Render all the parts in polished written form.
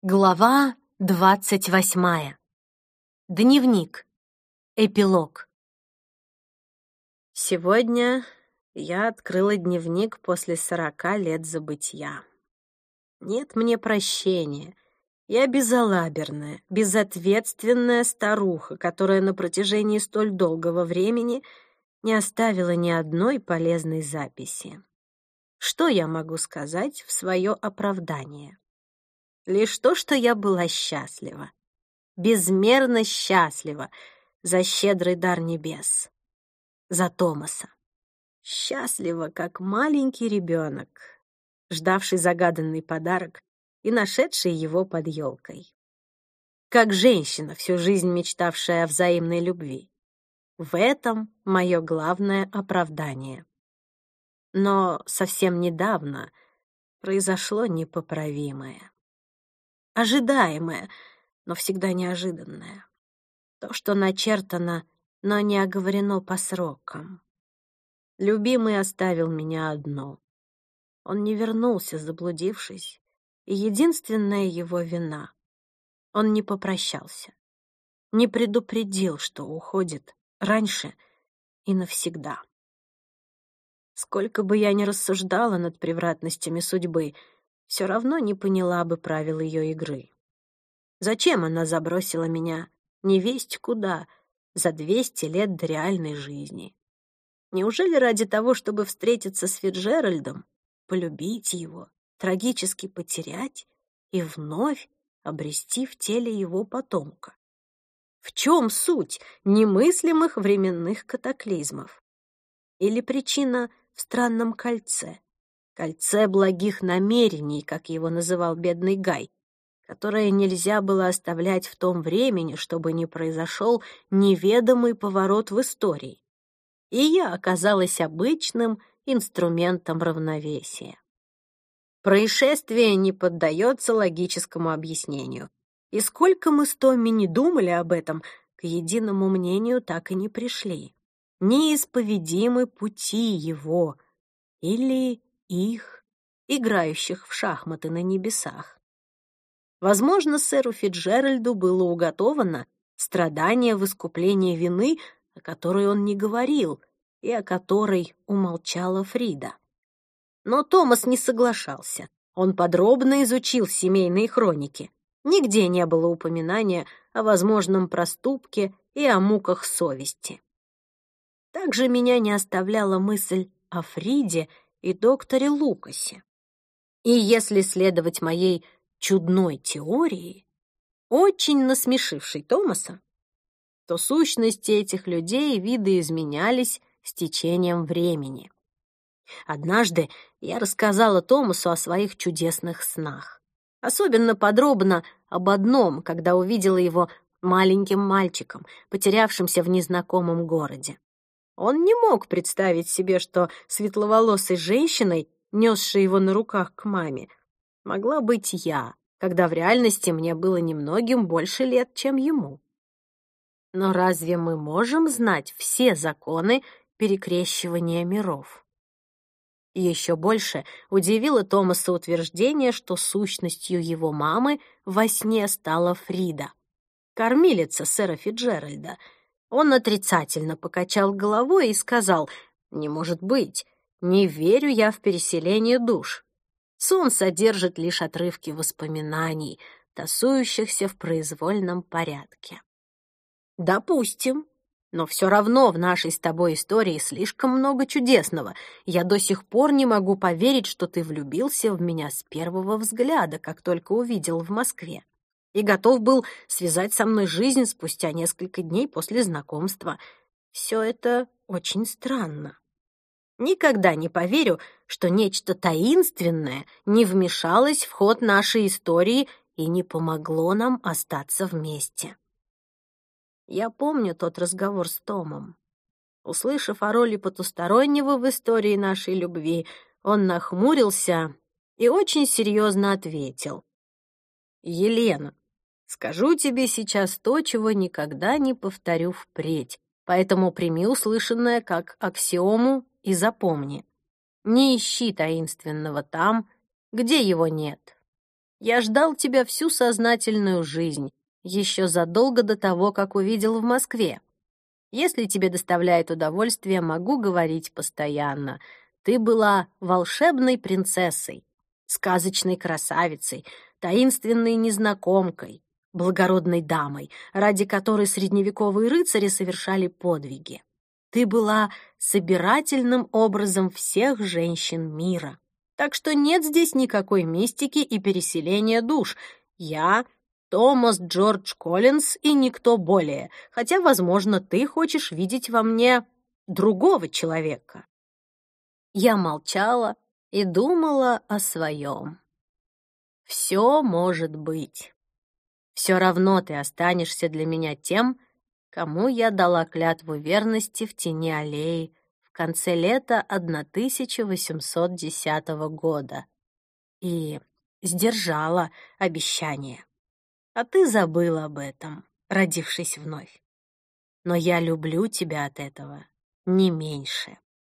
Глава 28. Дневник. Эпилог. Сегодня я открыла дневник после 40 лет забытья. Нет мне прощения. Я безалаберная, безответственная старуха, которая на протяжении столь долгого времени не оставила ни одной полезной записи. Что я могу сказать в свое оправдание? Лишь то, что я была счастлива, безмерно счастлива за щедрый дар небес, за Томаса. Счастлива, как маленький ребенок, ждавший загаданный подарок и нашедший его под елкой. Как женщина, всю жизнь мечтавшая о взаимной любви. В этом мое главное оправдание. Но совсем недавно произошло непоправимое. Ожидаемое, но всегда неожиданное. То, что начертано, но не оговорено по срокам. Любимый оставил меня одну. Он не вернулся, заблудившись, и единственная его вина — он не попрощался, не предупредил, что уходит раньше и навсегда. Сколько бы я ни рассуждала над превратностями судьбы, все равно не поняла бы правил ее игры. Зачем она забросила меня невесть куда за 200 лет до реальной жизни? Неужели ради того, чтобы встретиться с Фицджеральдом, полюбить его, трагически потерять и вновь обрести в теле его потомка? В чем суть немыслимых временных катаклизмов? Или причина в странном кольце? Кольце благих намерений, как его называл бедный Гай, которое нельзя было оставлять в том времени, чтобы не произошел неведомый поворот в истории. И я оказалась обычным инструментом равновесия. Происшествие не поддается логическому объяснению. И сколько мы с Томми не думали об этом, к единому мнению так и не пришли. Неисповедимы пути его или их, играющих в шахматы на небесах. Возможно, сэру Фицджеральду было уготовано страдание в искуплении вины, о которой он не говорил и о которой умолчала Фрида. Но Томас не соглашался. Он подробно изучил семейные хроники. Нигде не было упоминания о возможном проступке и о муках совести. Также меня не оставляла мысль о Фриде и докторе Лукасе. И если следовать моей чудной теории, очень насмешившей Томаса, то сущности этих людей видоизменялись с течением времени. Однажды я рассказала Томасу о своих чудесных снах. Особенно подробно об одном, когда увидела его маленьким мальчиком, потерявшимся в незнакомом городе. Он не мог представить себе, что светловолосой женщиной, несшей его на руках к маме, могла быть я, когда в реальности мне было немногим больше лет, чем ему. Но разве мы можем знать все законы перекрещивания миров? И еще больше удивило Томаса утверждение, что сущностью его мамы во сне стала Фрида, кормилица сэра Фицджеральда. Он отрицательно покачал головой и сказал: «Не может быть, не верю я в переселение душ. Сон содержит лишь отрывки воспоминаний, тасующихся в произвольном порядке». Допустим, но все равно в нашей с тобой истории слишком много чудесного. Я до сих пор не могу поверить, что ты влюбился в меня с первого взгляда, как только увидел в Москве, и готов был связать со мной жизнь спустя несколько дней после знакомства. Все это очень странно. Никогда не поверю, что нечто таинственное не вмешалось в ход нашей истории и не помогло нам остаться вместе. Я помню тот разговор с Томом. Услышав о роли потустороннего в истории нашей любви, он нахмурился и очень серьезно ответил: «Елена, скажу тебе сейчас то, чего никогда не повторю впредь, поэтому прими услышанное как аксиому и запомни. Не ищи таинственного там, где его нет. Я ждал тебя всю сознательную жизнь, еще задолго до того, как увидел в Москве. Если тебе доставляет удовольствие, могу говорить постоянно. Ты была волшебной принцессой, сказочной красавицей, таинственной незнакомкой, благородной дамой, ради которой средневековые рыцари совершали подвиги. Ты была собирательным образом всех женщин мира. Так что нет здесь никакой мистики и переселения душ. Я Томас Джордж Коллинз и никто более, хотя, возможно, ты хочешь видеть во мне другого человека. Я молчала и думала о своем. Все может быть. Все равно ты останешься для меня тем, кому я дала клятву верности в тени аллеи в конце лета 1810 года и сдержала обещание. А ты забыл об этом, родившись вновь. Но я люблю тебя от этого не меньше.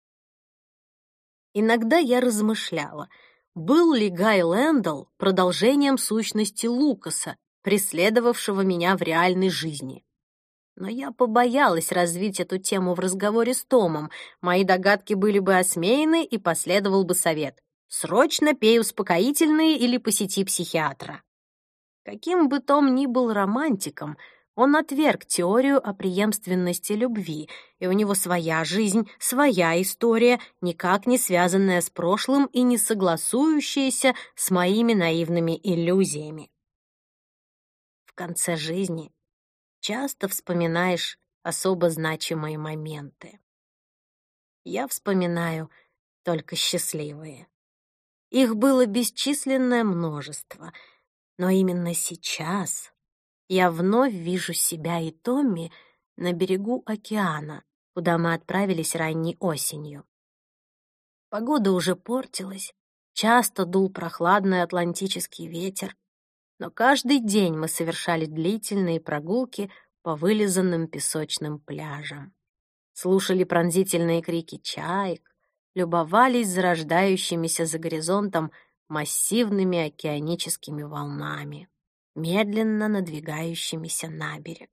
Иногда я размышляла, был ли Гай Лэндалл продолжением сущности Лукаса, преследовавшего меня в реальной жизни. Но я побоялась развить эту тему в разговоре с Томом. Мои догадки были бы осмеяны, и последовал бы совет: срочно пей успокоительные или посети психиатра. Каким бы Том ни был романтиком, он отверг теорию о преемственности любви, и у него своя жизнь, своя история, никак не связанная с прошлым и не согласующаяся с моими наивными иллюзиями. В конце жизни часто вспоминаешь особо значимые моменты. Я вспоминаю только счастливые. Их было бесчисленное множество, но именно сейчас я вновь вижу себя и Томми на берегу океана, куда мы отправились ранней осенью. Погода уже портилась, часто дул прохладный атлантический ветер, но каждый день мы совершали длительные прогулки по вылизанным песочным пляжам, слушали пронзительные крики чаек, любовались зарождающимися за горизонтом массивными океаническими волнами, медленно надвигающимися на берег.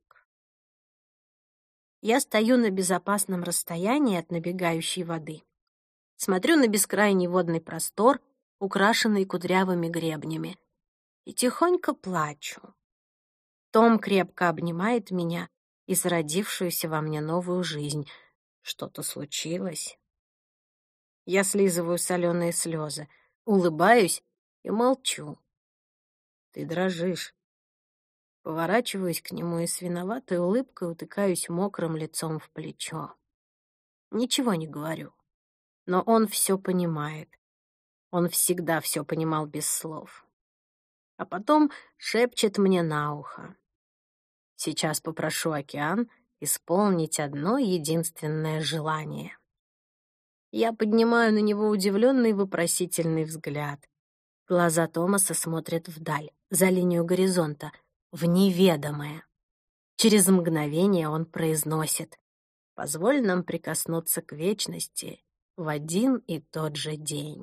Я стою на безопасном расстоянии от набегающей воды, смотрю на бескрайний водный простор, украшенный кудрявыми гребнями, и тихонько плачу. Том крепко обнимает меня и зародившуюся во мне новую жизнь. Что-то случилось? Я слизываю соленые слезы, улыбаюсь и молчу. Ты дрожишь. Поворачиваюсь к нему и с виноватой улыбкой утыкаюсь мокрым лицом в плечо. Ничего не говорю, но он все понимает. Он всегда все понимал без слов. А потом шепчет мне на ухо: сейчас попрошу океан исполнить одно единственное желание. Я поднимаю на него удивленный вопросительный взгляд. Глаза Томаса смотрят вдаль, за линию горизонта, в неведомое. Через мгновение он произносит: позволь нам прикоснуться к вечности в один и тот же день.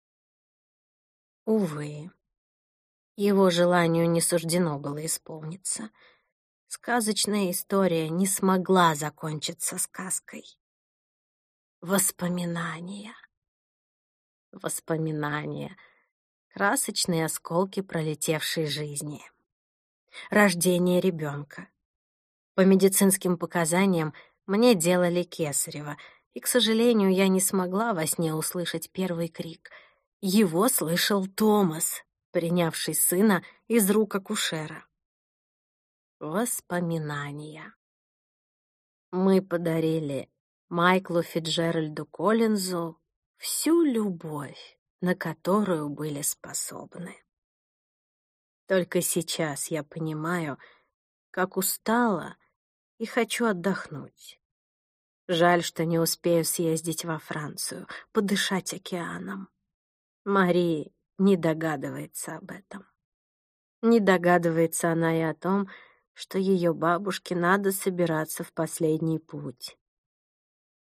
Увы, его желанию не суждено было исполниться. Сказочная история не смогла закончиться сказкой. Воспоминания. Воспоминания. Красочные осколки пролетевшей жизни. Рождение ребенка. По медицинским показаниям мне делали кесарево, и, к сожалению, я не смогла во сне услышать первый крик. Его слышал Томас, принявший сына из рук акушера. Воспоминания. Мы подарили Майклу Фицджеральду Коллинзу всю любовь, на которую были способны. Только сейчас я понимаю, как устала и хочу отдохнуть. Жаль, что не успею съездить во Францию, подышать океаном. Мари не догадывается об этом. Не догадывается она и о том, что ее бабушке надо собираться в последний путь.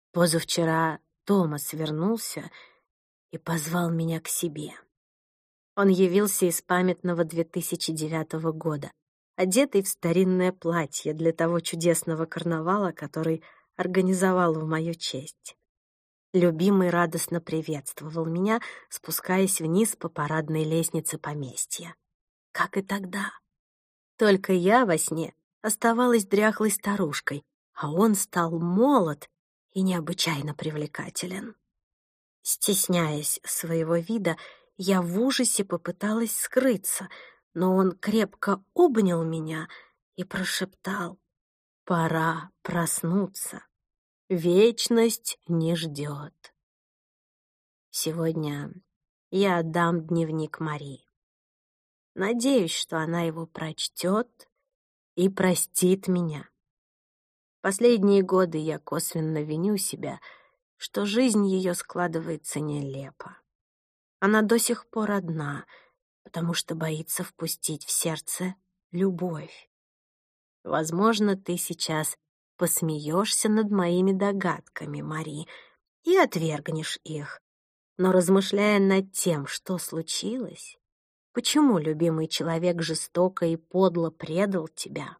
Позавчера Томас вернулся и позвал меня к себе. Он явился из памятного 2009 года, одетый в старинное платье для того чудесного карнавала, который организовал в мою честь. Любимый радостно приветствовал меня, спускаясь вниз по парадной лестнице поместья. Как и тогда. Только я во сне оставалась дряхлой старушкой, а он стал молод и необычайно привлекателен. Стесняясь своего вида, я в ужасе попыталась скрыться, но он крепко обнял меня и прошептал: «Пора проснуться. Вечность не ждет». Сегодня я отдам дневник Мари. Надеюсь, что она его прочтет и простит меня. Последние годы я косвенно виню себя, что жизнь ее складывается нелепо. Она до сих пор одна, потому что боится впустить в сердце любовь. Возможно, ты сейчас посмеешься над моими догадками, Мари, и отвергнешь их. Но размышляя над тем, что случилось, почему любимый человек жестоко и подло предал тебя,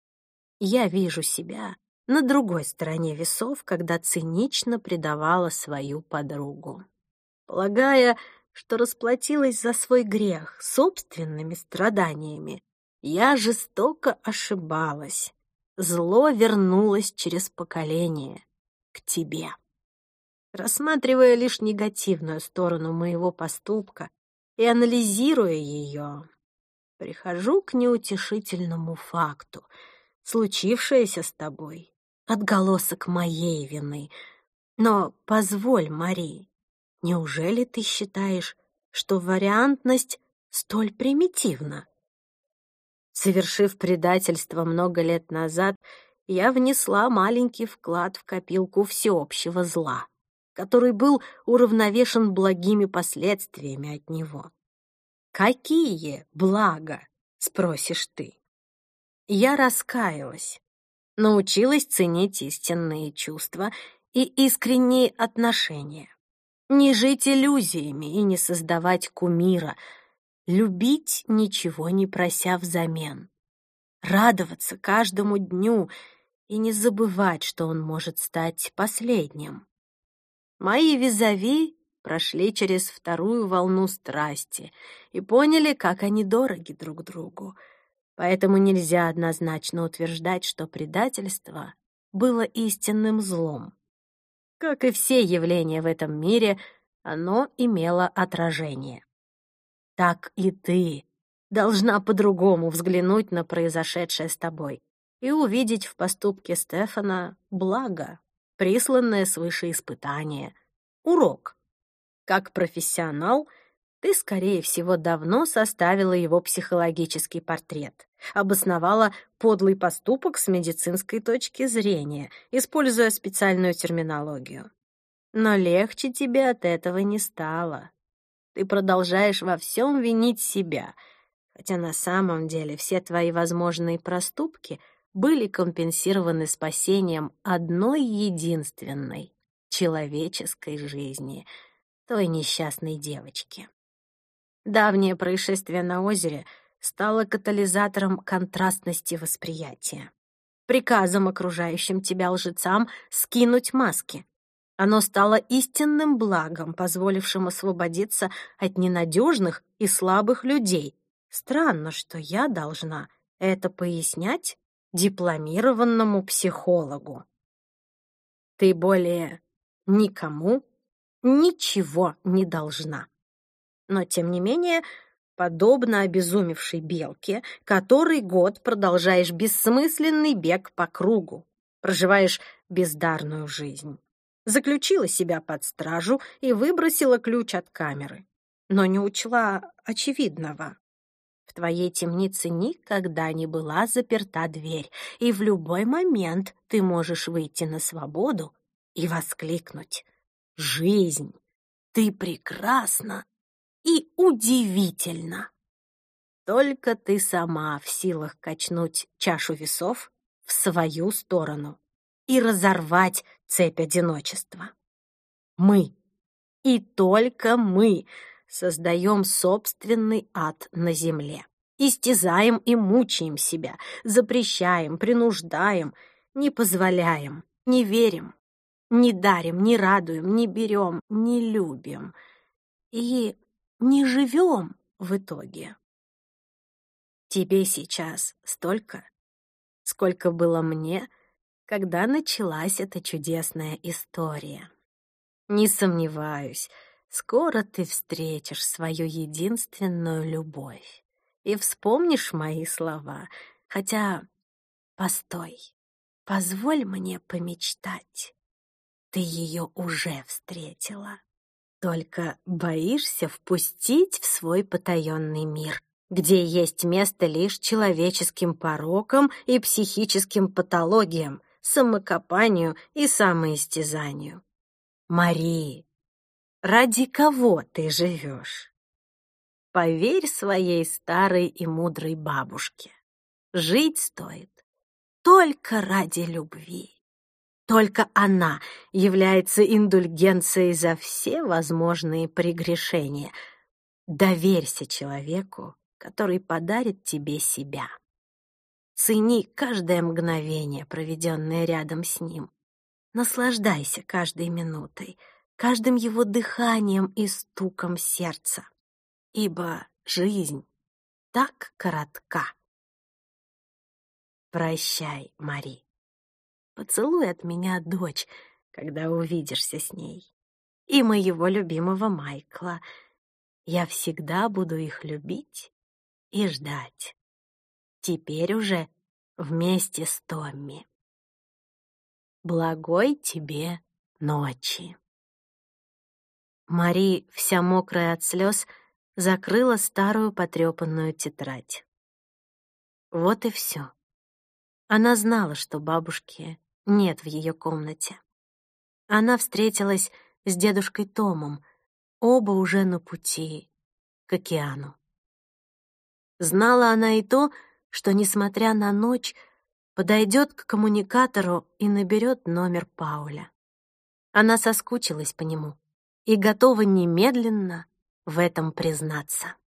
я вижу себя на другой стороне весов, когда цинично предавала свою подругу, полагая, что расплатилась за свой грех собственными страданиями. Я жестоко ошибалась. Зло вернулось через поколение к тебе. Рассматривая лишь негативную сторону моего поступка и анализируя ее, прихожу к неутешительному факту. Случившееся с тобой — отголосок моей вины. Но позволь, Мари, неужели ты считаешь, что вариантность столь примитивна? Совершив предательство много лет назад, я внесла маленький вклад в копилку всеобщего зла, который был уравновешен благими последствиями от него. «Какие блага?» — спросишь ты. Я раскаялась, научилась ценить истинные чувства и искренние отношения, не жить иллюзиями и не создавать кумира, любить, ничего не прося взамен, радоваться каждому дню и не забывать, что он может стать последним. Мои визави прошли через вторую волну страсти и поняли, как они дороги друг другу. Поэтому нельзя однозначно утверждать, что предательство было истинным злом. Как и все явления в этом мире, оно имело отражение. Так и ты должна по-другому взглянуть на произошедшее с тобой и увидеть в поступке Стефана благо, присланное свыше испытание, урок. Как профессионал, ты, скорее всего, давно составила его психологический портрет, обосновала подлый поступок с медицинской точки зрения, используя специальную терминологию. Но легче тебе от этого не стало. Ты продолжаешь во всем винить себя, хотя на самом деле все твои возможные проступки были компенсированы спасением одной единственной человеческой жизни, той несчастной девочки. Давнее происшествие на озере стало катализатором контрастности восприятия, приказом окружающим тебя лжецам скинуть маски. Оно стало истинным благом, позволившим освободиться от ненадежных и слабых людей. Странно, что я должна это пояснять дипломированному психологу. Ты более никому ничего не должна. Но, тем не менее, подобно обезумевшей белке, который год продолжаешь бессмысленный бег по кругу, проживаешь бездарную жизнь. Заключила себя под стражу и выбросила ключ от камеры, но не учла очевидного. В твоей темнице никогда не была заперта дверь, и в любой момент ты можешь выйти на свободу и воскликнуть: «Жизнь, ты прекрасна и удивительна!» Только ты сама в силах качнуть чашу весов в свою сторону и разорвать цепь одиночества. Мы, и только мы, создаем собственный ад на земле. Истязаем и мучаем себя, запрещаем, принуждаем, не позволяем, не верим, не дарим, не радуем, не берем, не любим и не живем в итоге. Тебе сейчас столько, сколько было мне, когда началась эта чудесная история. Не сомневаюсь, скоро ты встретишь свою единственную любовь и вспомнишь мои слова, хотя, постой, позволь мне помечтать. Ты ее уже встретила, только боишься впустить в свой потаенный мир, где есть место лишь человеческим порокам и психическим патологиям, самокопанию и самоистязанию. Мари, ради кого ты живешь? Поверь своей старой и мудрой бабушке. Жить стоит только ради любви. Только она является индульгенцией за все возможные прегрешения. Доверься человеку, который подарит тебе себя. Цени каждое мгновение, проведенное рядом с ним. Наслаждайся каждой минутой, каждым его дыханием и стуком сердца. Ибо жизнь так коротка. Прощай, Мари. Поцелуй от меня дочь, когда увидишься с ней. И моего любимого Майкла. Я всегда буду их любить и ждать. Теперь уже вместе с Томми. Благой тебе ночи. Мари, вся мокрая от слез, закрыла старую потрепанную тетрадь. Вот и все. Она знала, что бабушки нет в ее комнате. Она встретилась с дедушкой Томом, оба уже на пути к океану. Знала она и то, что, несмотря на ночь, подойдет к коммуникатору и наберет номер Пауля. Она соскучилась по нему и готова немедленно в этом признаться.